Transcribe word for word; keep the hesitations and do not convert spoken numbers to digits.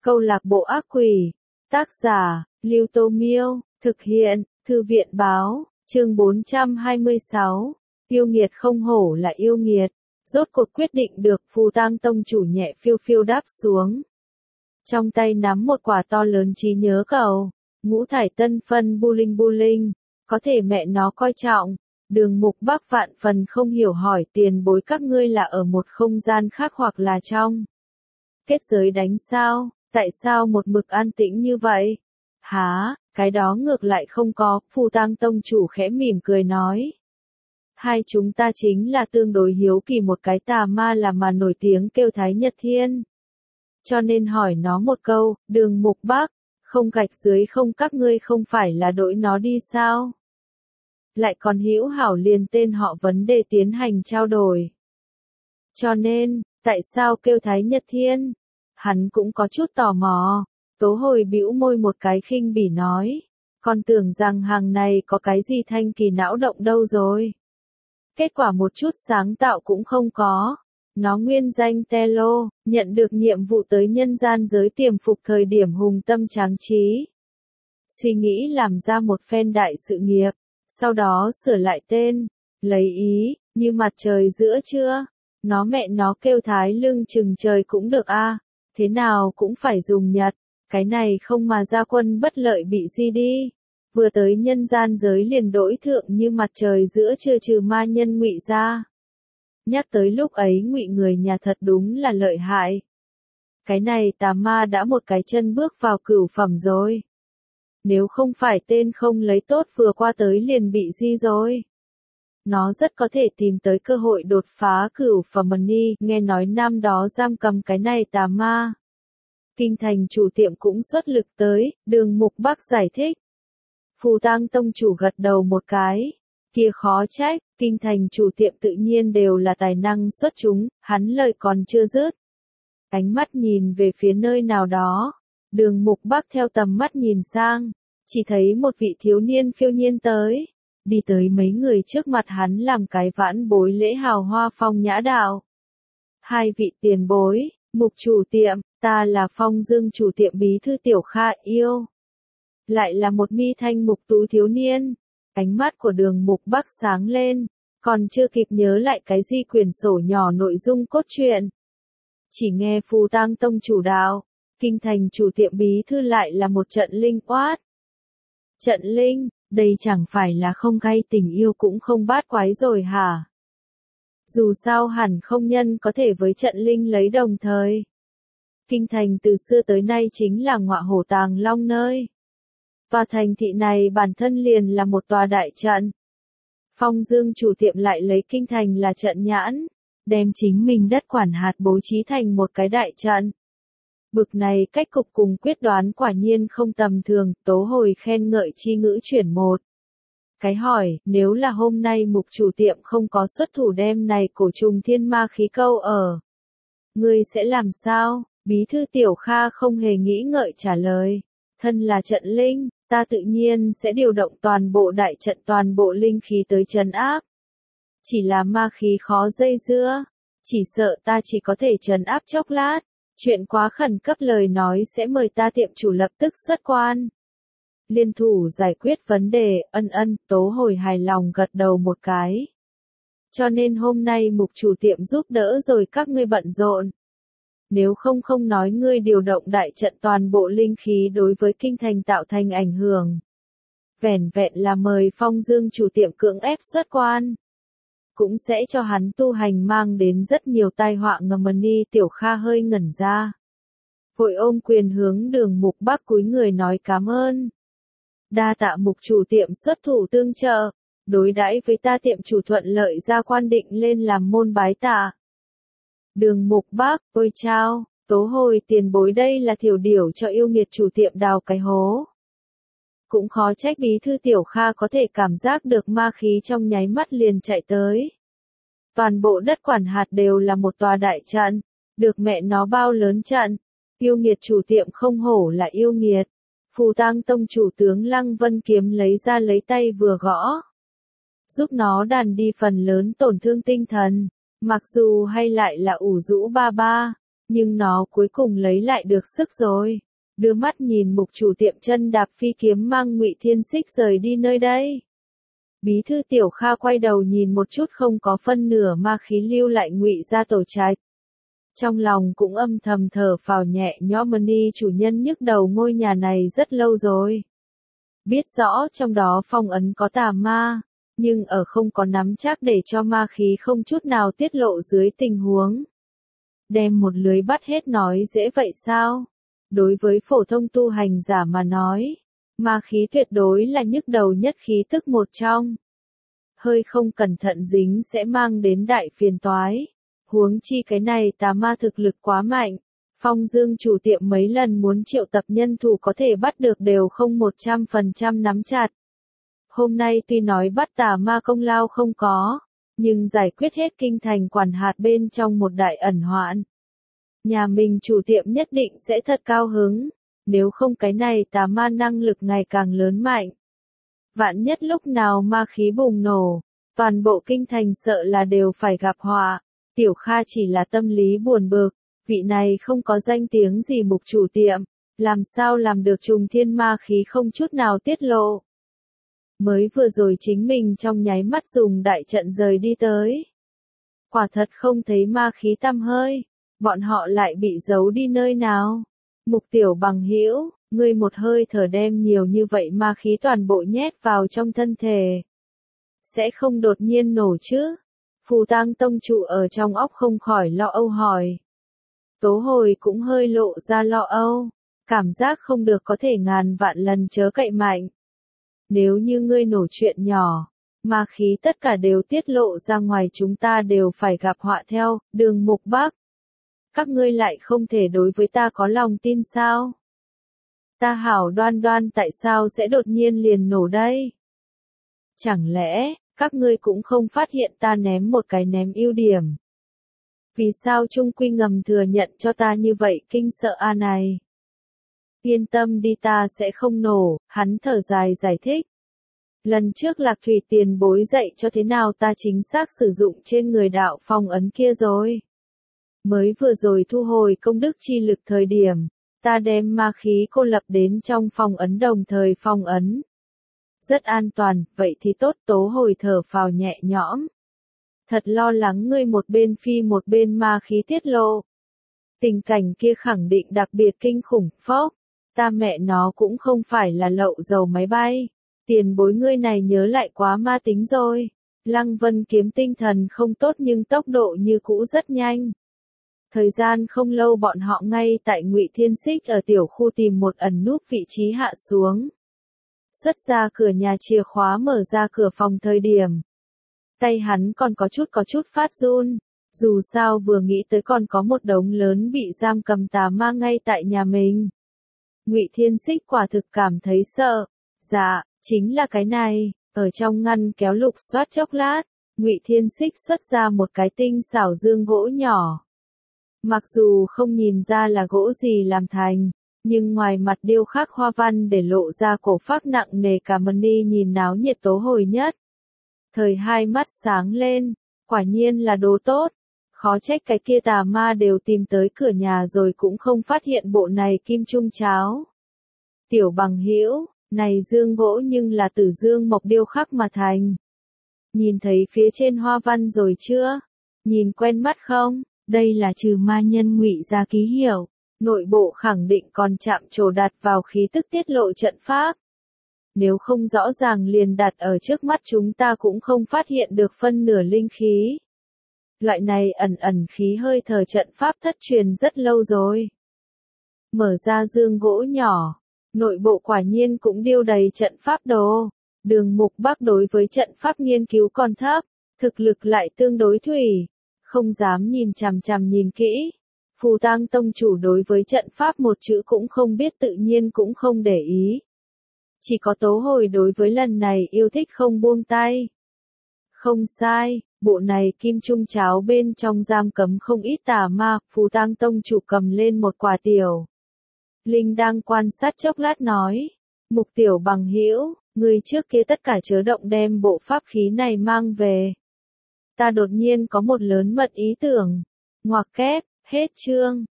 Câu lạc bộ ác quỷ. Tác giả, Lưu Tô Miêu. Thực hiện, Thư viện Báo. Chương bốn trăm hai mươi sáu. Yêu nghiệt không hổ là yêu nghiệt. Rốt cuộc quyết định được, Phù Tang tông chủ nhẹ phiêu phiêu đáp xuống. Trong tay nắm một quả to lớn trí nhớ cầu. Ngũ thải tân phân bu linh bu linh. Có thể mẹ nó coi trọng. Đường Mục Bắc vạn phần không hiểu hỏi tiền bối các ngươi là ở một không gian khác hoặc là trong kết giới đánh sao, tại sao một mực an tĩnh như vậy? Hả, cái đó ngược lại không có, Phù Tang tông chủ khẽ mỉm cười nói. Hai chúng ta chính là tương đối hiếu kỳ một cái tà ma là mà nổi tiếng kêu Thái Nhật Thiên. Cho nên hỏi nó một câu, Đường Mục Bắc, không gạch dưới không các ngươi không phải là đổi nó đi sao? Lại còn hữu hảo liền tên họ vấn đề tiến hành trao đổi. Cho nên, tại sao kêu Thái Nhật Thiên? Hắn cũng có chút tò mò. Tố Hồi bĩu môi một cái khinh bỉ nói. Con tưởng rằng hàng này có cái gì thanh kỳ não động đâu rồi. Kết quả một chút sáng tạo cũng không có. Nó nguyên danh Telo, nhận được nhiệm vụ tới nhân gian giới tiềm phục thời điểm hùng tâm tráng trí. Suy nghĩ làm ra một phen đại sự nghiệp. Sau đó sửa lại tên, lấy ý, như mặt trời giữa trưa. Nó mẹ nó kêu Thái lưng chừng trời cũng được a, à. Thế nào cũng phải dùng Nhật. Cái này không mà ra quân bất lợi bị gì đi. Vừa tới nhân gian giới liền đổi thượng như mặt trời giữa trưa trừ ma nhân Ngụy ra. Nhắc tới lúc ấy Ngụy người nhà thật đúng là lợi hại. Cái này tà ma đã một cái chân bước vào cửu phẩm rồi. Nếu không phải tên không lấy tốt vừa qua tới liền bị di rồi. Nó rất có thể tìm tới cơ hội đột phá cửu phẩm ni, nghe nói năm đó giam cầm cái này tà ma. Kinh thành chủ tiệm cũng xuất lực tới, Đường Mục Bắc giải thích. Phù Tang tông chủ gật đầu một cái. Kia khó trách, kinh thành chủ tiệm tự nhiên đều là tài năng xuất chúng, hắn lời còn chưa dứt. Ánh mắt nhìn về phía nơi nào đó. Đường Mục Bắc theo tầm mắt nhìn sang, chỉ thấy một vị thiếu niên phiêu nhiên tới, đi tới mấy người trước mặt hắn làm cái vãn bối lễ hào hoa phong nhã đạo. Hai vị tiền bối, Mục chủ tiệm, ta là Phong Dương chủ tiệm bí thư Tiểu Kha yêu. Lại là một mi thanh mục tú thiếu niên, ánh mắt của Đường Mục Bắc sáng lên, còn chưa kịp nhớ lại cái gì quyển sổ nhỏ nội dung cốt truyện. Chỉ nghe Phù Tang tông chủ đạo. Kinh thành chủ tiệm bí thư lại là một trận linh oát. Trận linh, đây chẳng phải là không gây tình yêu cũng không bát quái rồi hả? Dù sao hẳn không nhân có thể với trận linh lấy đồng thời. Kinh thành từ xưa tới nay chính là ngọa hổ tàng long nơi. Tòa thành thị này bản thân liền là một tòa đại trận. Phong Dương chủ tiệm lại lấy kinh thành là trận nhãn, đem chính mình đất quản hạt bố trí thành một cái đại trận. Bực này cách cục cùng quyết đoán quả nhiên không tầm thường, Tố Hồi khen ngợi chi ngữ chuyển một. Cái hỏi, nếu là hôm nay Mục chủ tiệm không có xuất thủ đem này cổ trùng thiên ma khí câu ở. Ngươi sẽ làm sao? Bí thư Tiểu Kha không hề nghĩ ngợi trả lời. Thân là trận linh, ta tự nhiên sẽ điều động toàn bộ đại trận toàn bộ linh khí tới trấn áp. Chỉ là ma khí khó dây dưa, chỉ sợ ta chỉ có thể trấn áp chốc lát. Chuyện quá khẩn cấp lời nói sẽ mời ta tiệm chủ lập tức xuất quan. Liên thủ giải quyết vấn đề, ân ân, Tố Hồi hài lòng gật đầu một cái. Cho nên hôm nay Mục chủ tiệm giúp đỡ rồi các ngươi bận rộn. Nếu không không nói ngươi điều động đại trận toàn bộ linh khí đối với kinh thành tạo thành ảnh hưởng. Vẻn vẹn là mời Phong Dương chủ tiệm cưỡng ép xuất quan. Cũng sẽ cho hắn tu hành mang đến rất nhiều tai họa ngầm ni. Tiểu Kha hơi ngẩn ra. Vội ôm quyền hướng Đường Mục Bắc cúi người nói cảm ơn. Đa tạ Mục chủ tiệm xuất thủ tương trợ, đối đãi với ta tiệm chủ thuận lợi ra quan định lên làm môn bái tạ. Đường Mục Bắc, ôi chao, Tố Hồi tiền bối đây là thiểu điểu cho yêu nghiệt chủ tiệm đào cái hố. Cũng khó trách bí thư Tiểu Kha có thể cảm giác được ma khí trong nháy mắt liền chạy tới. Toàn bộ đất quản hạt đều là một tòa đại trận, được mẹ nó bao lớn trận. Yêu nghiệt chủ tiệm không hổ là yêu nghiệt. Phù Tang tông chủ tướng Lăng Vân kiếm lấy ra lấy tay vừa gõ. Giúp nó đàn đi phần lớn tổn thương tinh thần, mặc dù hay lại là ủ rũ ba ba. nhưng nó cuối cùng lấy lại được sức rồi. Đưa mắt nhìn mục chủ tiệm chân đạp phi kiếm mang Ngụy Thiên Xích rời đi nơi đây. Bí thư Tiểu Kha quay đầu nhìn một chút không có phân nửa ma khí lưu lại Ngụy gia tổ trạch. Trong lòng cũng âm thầm thở phào nhẹ nhõm, Ni chủ nhân nhức đầu ngôi nhà này rất lâu rồi. Biết rõ trong đó phong ấn có tà ma, nhưng ở không có nắm chắc để cho ma khí không chút nào tiết lộ dưới tình huống. Đem một lưới bắt hết nói dễ vậy sao? Đối với phổ thông tu hành giả mà nói, ma khí tuyệt đối là nhức đầu nhất khí tức một trong. Hơi không cẩn thận dính sẽ mang đến đại phiền toái. Huống chi cái này tà ma thực lực quá mạnh. Phong Dương chủ tiệm mấy lần muốn triệu tập nhân thủ có thể bắt được đều không một trăm phần trăm nắm chặt. Hôm nay tuy nói bắt tà ma công lao không có, nhưng giải quyết hết kinh thành quản hạt bên trong một đại ẩn hoạn. Nhà mình chủ tiệm nhất định sẽ thật cao hứng, nếu không cái này tà ma năng lực ngày càng lớn mạnh. Vạn nhất lúc nào ma khí bùng nổ, toàn bộ kinh thành sợ là đều phải gặp họa. Tiểu Kha chỉ là tâm lý buồn bực, vị này không có danh tiếng gì mục chủ tiệm, làm sao làm được trùng thiên ma khí không chút nào tiết lộ. Mới vừa rồi chính mình trong nháy mắt dùng đại trận rời đi tới. Quả thật không thấy ma khí tăm hơi, bọn họ lại bị giấu đi nơi nào. Mục Tiểu Bằng hữu, ngươi một hơi thở đem nhiều như vậy ma khí toàn bộ nhét vào trong thân thể. Sẽ không đột nhiên nổ chứ? Phù Tang tông chủ ở trong óc không khỏi lo âu hỏi. Tố Hồi cũng hơi lộ ra lo âu, cảm giác không được có thể ngàn vạn lần chớ cậy mạnh. Nếu như ngươi nổ chuyện nhỏ, ma khí tất cả đều tiết lộ ra ngoài chúng ta đều phải gặp họa theo, Đường Mục Bắc. Các ngươi lại không thể đối với ta có lòng tin sao? Ta hảo đoan đoan tại sao sẽ đột nhiên liền nổ đây? Chẳng lẽ, các ngươi cũng không phát hiện ta ném một cái ném ưu điểm? Vì sao trung quy ngầm thừa nhận cho ta như vậy kinh sợ a này? Yên tâm đi, ta sẽ không nổ, hắn thở dài giải thích. Lần trước Lạc Thủy tiền bối dạy cho thế nào ta chính xác sử dụng trên người đạo phong ấn kia rồi. Mới vừa rồi thu hồi công đức chi lực thời điểm, ta đem ma khí cô lập đến trong phong ấn đồng thời phong ấn. Rất an toàn, vậy thì tốt. Tố Hồi thở phào nhẹ nhõm. Thật lo lắng ngươi một bên phi một bên ma khí tiết lộ. Tình cảnh kia khẳng định đặc biệt kinh khủng, phốc. Ta mẹ nó cũng không phải là lậu dầu máy bay. Tiền bối ngươi này nhớ lại quá ma tính rồi. Lăng Vân kiếm tinh thần không tốt nhưng tốc độ như cũ rất nhanh. Thời gian không lâu bọn họ ngay tại Ngụy Thiên Xích ở tiểu khu tìm một ẩn núp vị trí hạ xuống. Xuất ra cửa nhà chìa khóa mở ra cửa phòng thời điểm. Tay hắn còn có chút có chút phát run, dù sao vừa nghĩ tới còn có một đống lớn bị giam cầm tà ma ngay tại nhà mình. Ngụy Thiên Xích quả thực cảm thấy sợ. Dạ, chính là cái này. Ở trong ngăn kéo lục soát chốc lát, Ngụy Thiên Xích xuất ra một cái tinh xảo dương gỗ nhỏ. Mặc dù không nhìn ra là gỗ gì làm thành, nhưng ngoài mặt điêu khắc hoa văn để lộ ra cổ phác nặng nề, cả Mani nhìn náo nhiệt Tố Hồi nhất. Thời hai mắt sáng lên, quả nhiên là đồ tốt. Khó trách cái kia tà ma đều tìm tới cửa nhà rồi cũng không phát hiện bộ này kim trung cháo. Tiểu Bằng hữu, này dương gỗ nhưng là từ dương mộc điêu khắc mà thành. Nhìn thấy phía trên hoa văn rồi chưa? Nhìn quen mắt không? Đây là trừ ma nhân Ngụy gia ký hiệu. Nội bộ khẳng định còn chạm trổ đặt vào khí tức tiết lộ trận pháp. Nếu không rõ ràng liền đặt ở trước mắt chúng ta cũng không phát hiện được phân nửa linh khí. Loại này ẩn ẩn khí hơi thở trận pháp thất truyền rất lâu rồi. Mở ra dương gỗ nhỏ, nội bộ quả nhiên cũng điêu đầy trận pháp đồ. Đường Mục Bắc đối với trận pháp nghiên cứu còn thấp, thực lực lại tương đối thủy, không dám nhìn chằm chằm nhìn kỹ. Phù Tang tông chủ đối với trận pháp một chữ cũng không biết, tự nhiên cũng không để ý. Chỉ có Tố Hồi đối với lần này yêu thích không buông tay. Không sai, bộ này kim trung cháo bên trong giam cấm không ít tà ma. Phù Tang tông chủ cầm lên một quả tiểu linh đang quan sát chốc lát nói. Mục Tiểu Bằng hữu, người trước kia tất cả chớ động đem bộ pháp khí này mang về. Ta đột nhiên có một lớn mật ý tưởng. Ngoặc kép, hết chương.